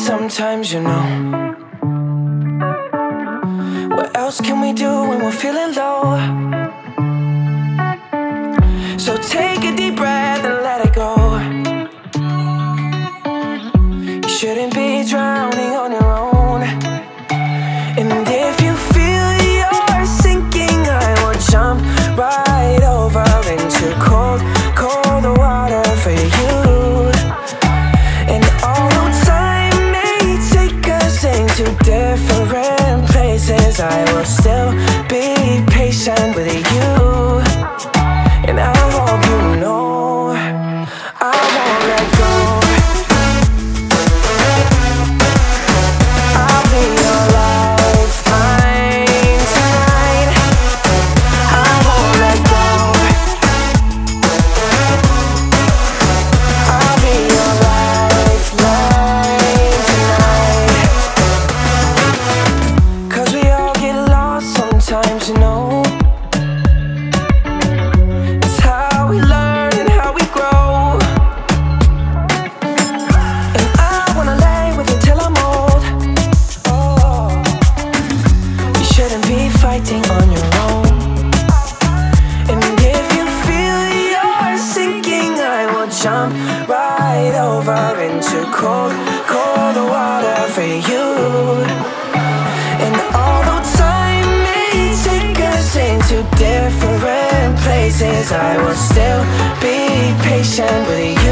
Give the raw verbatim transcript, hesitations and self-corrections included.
sometimes, you know. What else can we do when we're feeling low? So take a deep breath and let it go. You shouldn't be drowning on your own. And if you feel you're sinking, I will jump right over into cold, cold water for you. And although time may take us into different places, I will still be patient with you. And I hope you know I won't let go. I'll be your lifeline tonight. I won't let go. I'll be your lifeline tonight. 'Cause we all get lost sometimes, you know. Fighting on your own. And if you feel you're sinking, I will jump right over into cold, cold water for you. And although time may take us into different places, I will still be patient with you.